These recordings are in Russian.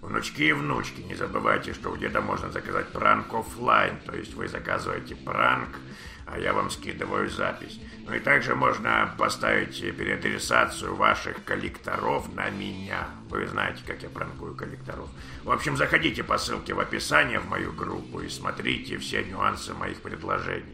Внучки и внучки, не забывайте, что у деда можно заказать пранк оффлайн, то есть вы заказываете пранк, а я вам скидываю запись. Ну и также можно поставить переадресацию ваших коллекторов на меня. Вы знаете, как я пранкую коллекторов. В общем, заходите по ссылке в описании в мою группу и смотрите все нюансы моих предложений.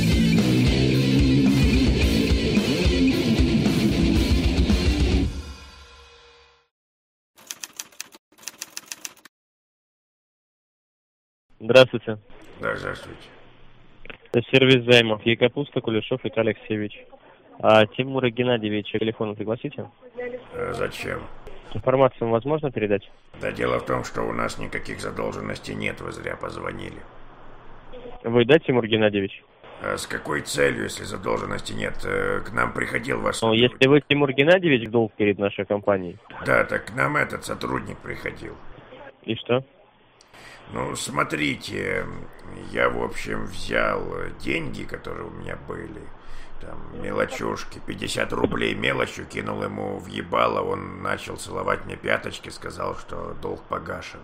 Здравствуйте. Да, здравствуйте. Это сервис займов. Капуста, Кулешов Виталий Алексеевич. Тимура Геннадьевича телефона пригласите? Зачем? Информацию вам возможно передать? Да дело в том, что у нас никаких задолженностей нет, вы зря позвонили. Вы, да, Тимур Геннадьевич? А с какой целью, если задолженности нет? К нам приходил ваш... Ну, если вы Тимур Геннадьевич, долг перед нашей компанией. Да, так к нам этот сотрудник приходил. И что? Ну, смотрите, я, в общем, взял деньги, которые у меня были, там, мелочушки, 50 рублей мелочью кинул ему в ебало, он начал целовать мне пяточки, сказал, что долг погашен.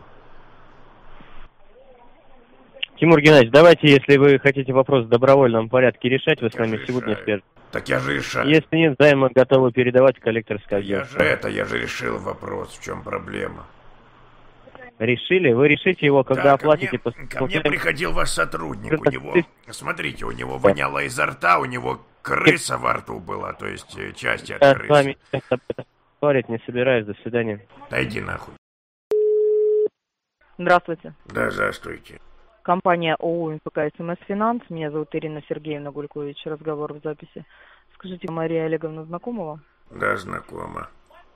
Тимур Геннадьевич, давайте, если вы хотите вопрос в добровольном порядке решать, вы с нами сегодня свяжетесь. Так я же решаю. Если нет, займы готовы передавать в коллекторское агентство. Я же решил вопрос, в чем проблема. Решили? Вы решите его, когда оплатите... Ко мне приходил ваш сотрудник, у него... Смотрите, у него воняло изо рта, у него крыса во рту была, то есть части от крысы. Я с вами спорить не собираюсь, до свидания. Да иди нахуй. Здравствуйте. Да, здравствуйте. Компания ООО «МФК СМС Финанс». Меня зовут Ирина Сергеевна Гулькович. Разговор в записи. Скажите, Мария Олеговна знакомова? Да, знакома.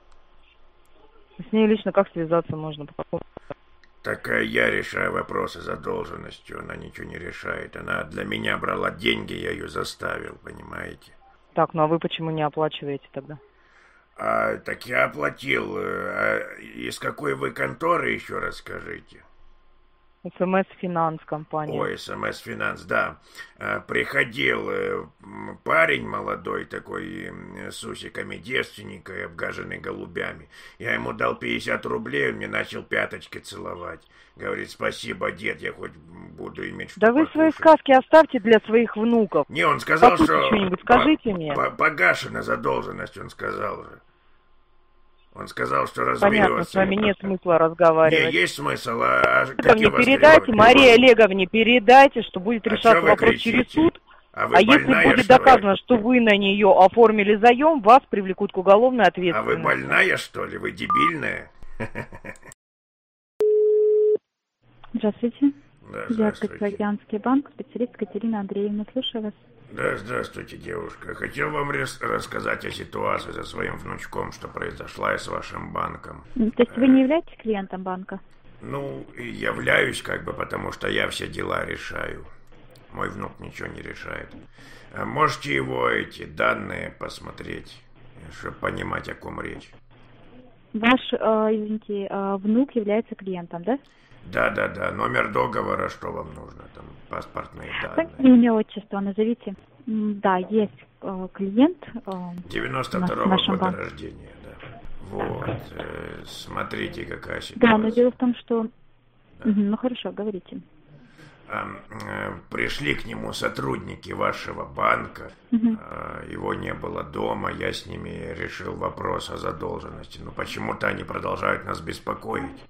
С ней лично как связаться можно? Так я решаю вопросы задолженностью, она ничего не решает. Она для меня брала деньги, я ее заставил, понимаете? Так, ну а вы почему не оплачиваете тогда? Так я оплатил. Из какой вы конторы, еще раз скажите? СМС Финанс компания. Ой, СМС Финанс, да. Приходил парень молодой такой, с усиками девственника и обгаженный голубями. Я ему дал 50 рублей, он мне начал пяточки целовать. Говорит, спасибо, дед, я хоть буду иметь что Да вы покушать. свои сказки оставьте для своих внуков. Не, он сказал, что... что-нибудь скажите мне. Погашена задолженность, он сказал же. Он сказал, что разберется. Понятно, с вами нет смысла разговаривать. Не, есть смысл. Мне передайте, Марии Олеговне передайте, что будет решаться вопрос через суд. А если будет доказано, что вы на нее оформили заем, вас привлекут к уголовной ответственности. А вы больная, что ли? Вы дебильная? Здравствуйте. Да, здравствуйте. Океанский банк, специалист Катерина Андреевна, слушаю вас. Да, здравствуйте, девушка. Хотел вам рассказать о ситуации со своим внучком, что произошла и с вашим банком. То есть вы не являетесь клиентом банка? Ну, являюсь потому что я все дела решаю. Мой внук ничего не решает. Можете его эти данные посмотреть, чтобы понимать, о ком речь. Ваш, извините, внук является клиентом, да? Да. Номер договора, что вам нужно? Там паспортные данные. Имя, отчество назовите. Да, есть клиент. 92-го года рождения, да. Вот. Смотрите, какая ситуация. Да, но дело в том, что... Да. Ну хорошо, говорите. Пришли к нему сотрудники вашего банка. Его не было дома. Я с ними решил вопрос о задолженности. Но почему-то они продолжают нас беспокоить.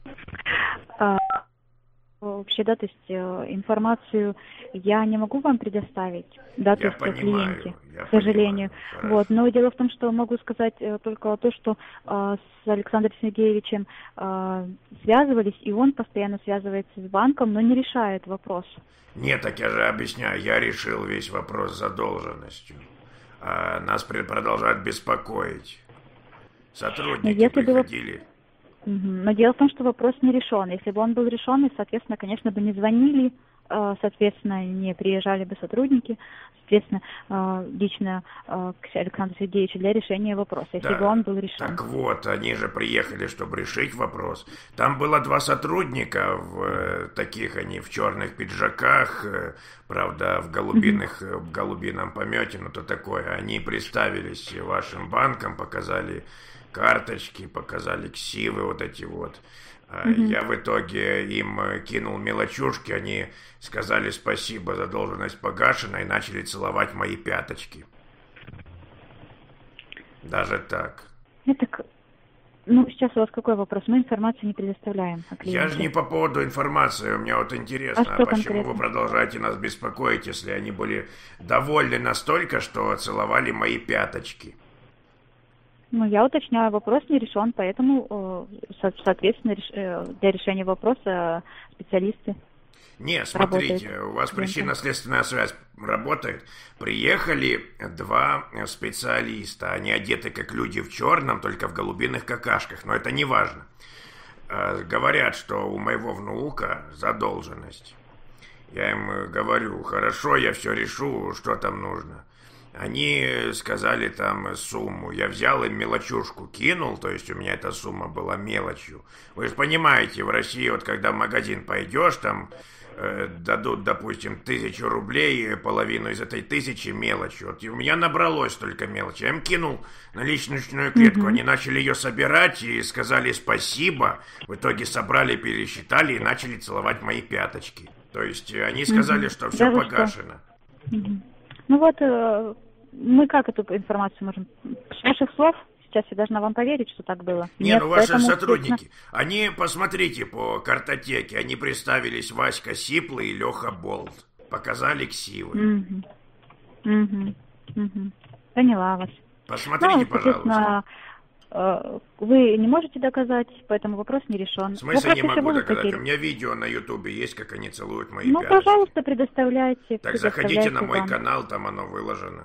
Вообще, да, то есть информацию я не могу вам предоставить, да, то есть о клиенте, к сожалению. Вот, но дело в том, что могу сказать только то, что с Александром Сергеевичем связывались, и он постоянно связывается с банком, но не решает вопрос. Нет, так я же объясняю, я решил весь вопрос с задолженностью. Нас продолжают беспокоить. Сотрудники приходили... Но дело в том, что вопрос не решен. Если бы он был решен, соответственно, конечно, бы не звонили, соответственно, не приезжали бы сотрудники, соответственно, лично к Александру Сергеевичу для решения вопроса, если бы он был решен. Так вот, они же приехали, чтобы решить вопрос. Там было 2 сотрудника, они в черных пиджаках, правда, в голубином помете, то такое. Они представились вашим банком, показали карточки, показали ксивы Я в итоге им кинул мелочушки, они сказали спасибо, задолженность погашена, и начали целовать мои пяточки. Даже так. Сейчас у вас какой вопрос? Мы информацию не предоставляем о клиенте. Я же не по поводу информации, мне вот интересно, почему конкретно? Вы продолжаете нас беспокоить, если они были довольны настолько, что целовали мои пяточки? Я уточняю, вопрос не решен, поэтому, соответственно, для решения вопроса специалисты. Не, смотрите, у вас причинно-следственная связь работает. Приехали 2 специалиста. Они одеты как люди в черном, только в голубиных какашках. Но это не важно. Говорят, что у моего внука задолженность. Я им говорю, хорошо, я все решу, что там нужно. Они сказали там сумму. Я взял им мелочушку, кинул, то есть у меня эта сумма была мелочью. Вы же понимаете, в России, вот когда в магазин пойдешь, там дадут, допустим, 1000 рублей, половину из этой 1000 мелочью. Вот и у меня набралось только мелочи. Я им кинул на личностную клетку. Они начали ее собирать и сказали спасибо. В итоге собрали, пересчитали и начали целовать мои пяточки. То есть они сказали, что все погашено. Мы как эту информацию можем? С ваших слов? Сейчас я должна вам поверить, что так было. Нет, ваши сотрудники, они, посмотрите по картотеке, они представились Васька Сиплый и Леха Болт. Показали ксивы. Поняла вас. Посмотрите, пожалуйста. Вы не можете доказать, поэтому вопрос не решен. В смысле не могу доказать? У меня видео на Ютубе есть, как они целуют мои пяточки. Пожалуйста, предоставляйте. Так заходите на мой канал, там оно выложено.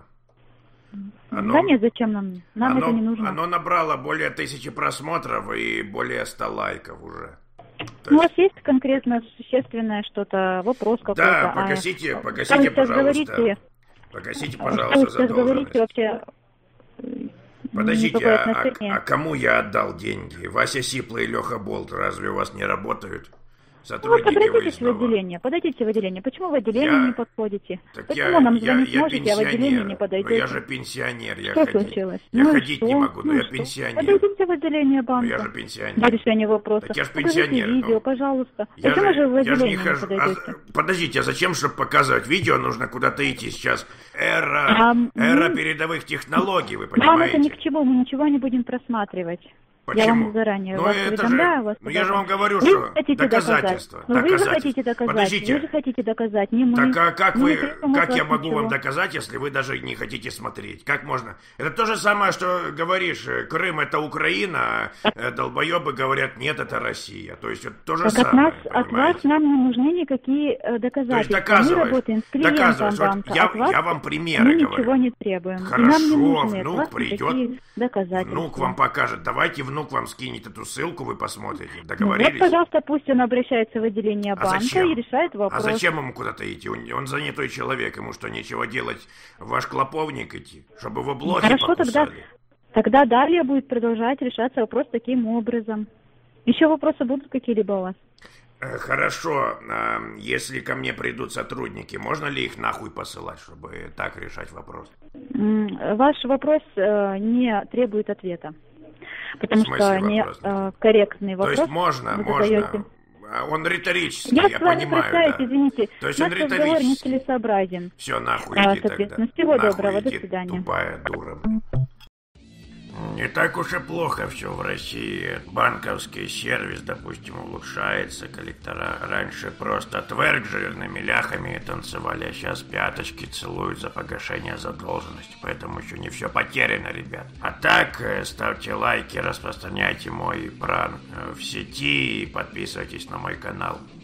Нет, зачем нам? Нам это не нужно. Оно набрало более 1000 просмотров и более 100 лайков уже. У вас есть конкретно существенное что-то, вопрос какой-то? Да, погасите, пожалуйста. Погасите, пожалуйста, задолженность. Вообще... Подождите, а кому я отдал деньги? Вася Сиплый и Леха Болт разве у вас не работают? Сотрудники выяснова. Подойдите в отделение. Почему в отделение не подходите? Почему нам звонить можете, а в отделение не подойдете? Я же пенсионер. Что случилось? Я ходить не могу, но я пенсионер. Подойдите в отделение банка. Я же пенсионер. Для решения вопроса. Так я же пенсионер. Видео, пожалуйста. Почему же в отделение не подойдете? Подождите, а зачем, чтобы показывать видео, нужно куда-то идти? Сейчас эра передовых технологий, вы понимаете? Нам это ни к чему, мы ничего не будем просматривать. Почему? Я вам заранее вас уведомляю. Я же вам говорю, что доказательства. Вы же хотите доказать. Подождите. Вы же хотите доказать, не мы. Так а как я могу вам доказать, если вы даже не хотите смотреть? Как можно? Это то же самое, что говоришь, Крым это Украина, а долбоебы говорят, нет, это Россия. То есть это то же самое. От вас нам не нужны никакие доказательства. То есть мы работаем с клиентом банка. Я вам примеры говорю. Мы ничего не требуем. Хорошо, внук придет, доказательства. внук вам покажет. Давайте внук вам скинет эту ссылку, вы посмотрите. Договорились? Пожалуйста, пусть он обращается в отделение банка и решает вопрос. А зачем ему куда-то идти? Он занятой человек, ему что, нечего делать в ваш клоповник идти? Чтобы его блохи покусали? Тогда далее будет продолжать решаться вопрос таким образом. Еще вопросы будут какие-либо у вас? Хорошо. Если ко мне придут сотрудники, можно ли их нахуй посылать, чтобы так решать вопрос? Ваш вопрос не требует ответа. Потому что некорректный вопрос. То есть можно. Он риторический, я понимаю, да. Извините, то есть он риторический. Разговор нецелесообразен. Все, нахуй иди соответственно, тогда. Всего доброго, до свидания. Тупая дура. Не так уж и плохо все в России. Банковский сервис, допустим, улучшается. Коллектора раньше просто тверк жирными ляхами танцевали, а сейчас пяточки целуют за погашение задолженности. Поэтому еще не все потеряно, ребят. А так, ставьте лайки, распространяйте мой пранк в сети и подписывайтесь на мой канал.